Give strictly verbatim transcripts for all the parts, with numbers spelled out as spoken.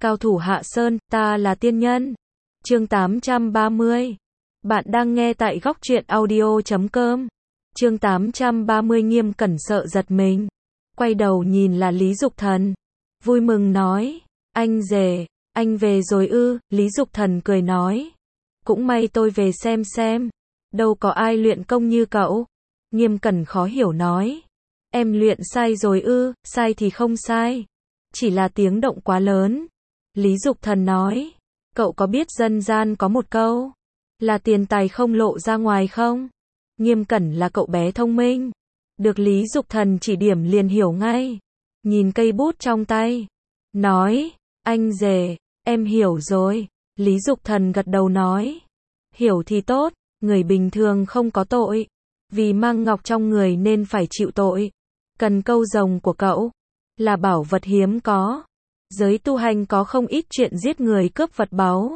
Cao thủ hạ sơn, ta là tiên nhân. Chương tám trăm ba mươi. Bạn đang nghe tại góc truyện audio chấm com. Chương tám trăm ba mươi. Nghiêm Cẩn sợ giật mình. Quay đầu nhìn là Lý Dục Thần. Vui mừng nói, anh rể, anh về rồi ư? Lý Dục Thần cười nói, cũng may tôi về xem xem. Đâu có ai luyện công như cậu. Nghiêm Cẩn khó hiểu nói, em luyện sai rồi ư? Sai thì không sai, chỉ là tiếng động quá lớn. Lý Dục Thần nói, cậu có biết dân gian có một câu, là tiền tài không lộ ra ngoài không? Nghiêm Cẩn là cậu bé thông minh, được Lý Dục Thần chỉ điểm liền hiểu ngay. Nhìn cây bút trong tay, nói, anh rể, em hiểu rồi. Lý Dục Thần gật đầu nói, hiểu thì tốt, người bình thường không có tội, vì mang ngọc trong người nên phải chịu tội. Cần câu rồng của cậu là bảo vật hiếm có, giới tu hành có không ít chuyện giết người cướp vật báu.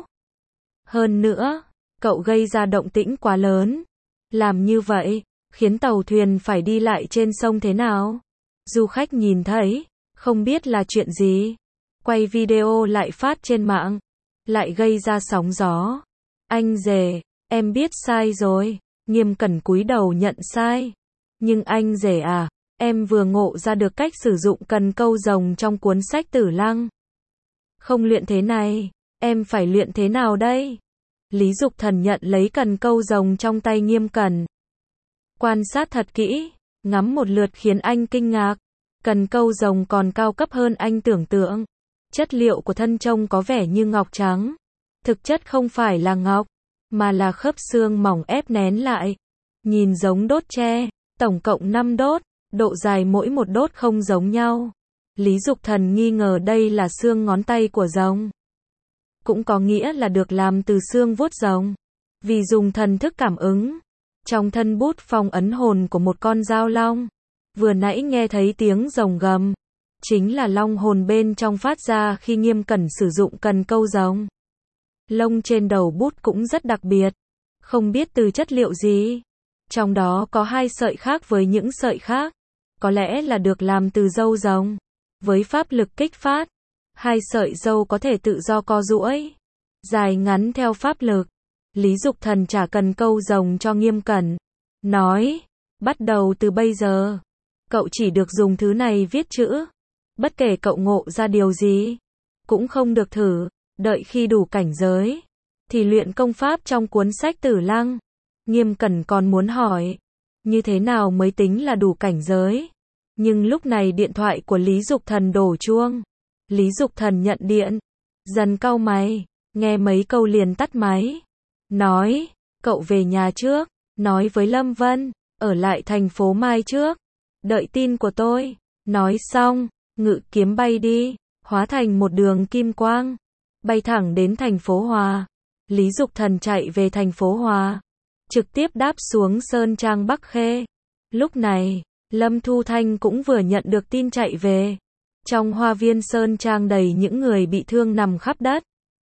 Hơn nữa, cậu gây ra động tĩnh quá lớn, làm như vậy khiến tàu thuyền phải đi lại trên sông thế nào? Du khách nhìn thấy, không biết là chuyện gì, quay video lại phát trên mạng, lại gây ra sóng gió. Anh rể, em biết sai rồi. Nghiêm Cẩn cúi đầu nhận sai. Nhưng anh rể à, em vừa ngộ ra được cách sử dụng cần câu rồng trong cuốn sách Tử Lăng. Không luyện thế này, em phải luyện thế nào đây? Lý Dục Thần nhận lấy cần câu rồng trong tay Nghiêm Cẩn, quan sát thật kỹ, ngắm một lượt khiến anh kinh ngạc. Cần câu rồng còn cao cấp hơn anh tưởng tượng. Chất liệu của thân trông có vẻ như ngọc trắng, thực chất không phải là ngọc, mà là khớp xương mỏng ép nén lại. Nhìn giống đốt tre, tổng cộng năm đốt, độ dài mỗi một đốt không giống nhau. Lý Dục Thần nghi ngờ đây là xương ngón tay của rồng, cũng có nghĩa là được làm từ xương vuốt rồng, vì dùng thần thức cảm ứng. Trong thân bút phong ấn hồn của một con dao long. Vừa nãy nghe thấy tiếng rồng gầm, chính là long hồn bên trong phát ra khi Nghiêm Cẩn sử dụng cần câu rồng. Lông trên đầu bút cũng rất đặc biệt, không biết từ chất liệu gì. Trong đó có hai sợi khác với những sợi khác, có lẽ là được làm từ râu rồng. Với pháp lực kích phát, hai sợi râu có thể tự do co duỗi, dài ngắn theo pháp lực. Lý Dục Thần trả cần câu rồng cho Nghiêm Cẩn, nói, bắt đầu từ bây giờ, cậu chỉ được dùng thứ này viết chữ. Bất kể cậu ngộ ra điều gì, cũng không được thử. Đợi khi đủ cảnh giới, thì luyện công pháp trong cuốn sách Tử Lăng. Nghiêm Cẩn còn muốn hỏi, như thế nào mới tính là đủ cảnh giới? Nhưng lúc này điện thoại của Lý Dục Thần đổ chuông. Lý Dục Thần nhận điện, dần cau mày, nghe mấy câu liền tắt máy. Nói, cậu về nhà trước, nói với Lâm Vân, ở lại thành phố Mai trước, đợi tin của tôi. Nói xong, ngự kiếm bay đi, hóa thành một đường kim quang, bay thẳng đến thành phố Hòa. Lý Dục Thần chạy về thành phố Hòa, trực tiếp đáp xuống Sơn Trang Bắc Khê. Lúc này, Lâm Thu Thanh cũng vừa nhận được tin chạy về. Trong hoa viên Sơn Trang đầy những người bị thương nằm khắp đất,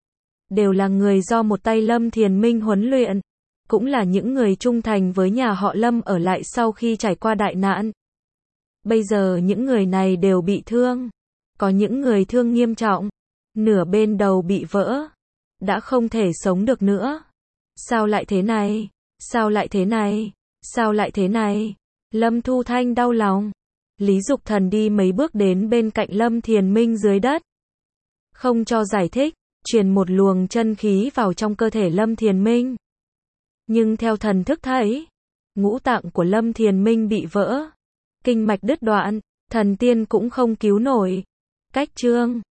đều là người do một tay Lâm Thiền Minh huấn luyện, cũng là những người trung thành với nhà họ Lâm ở lại sau khi trải qua đại nạn. Bây giờ những người này đều bị thương, có những người thương nghiêm trọng, nửa bên đầu bị vỡ, đã không thể sống được nữa. Sao lại thế này? Sao lại thế này? Sao lại thế này? Lâm Thu Thanh đau lòng. Lý Dục Thần đi mấy bước đến bên cạnh Lâm Thiền Minh dưới đất, không cho giải thích, truyền một luồng chân khí vào trong cơ thể Lâm Thiền Minh. Nhưng theo thần thức thấy, ngũ tạng của Lâm Thiền Minh bị vỡ, kinh mạch đứt đoạn, thần tiên cũng không cứu nổi. Cách chương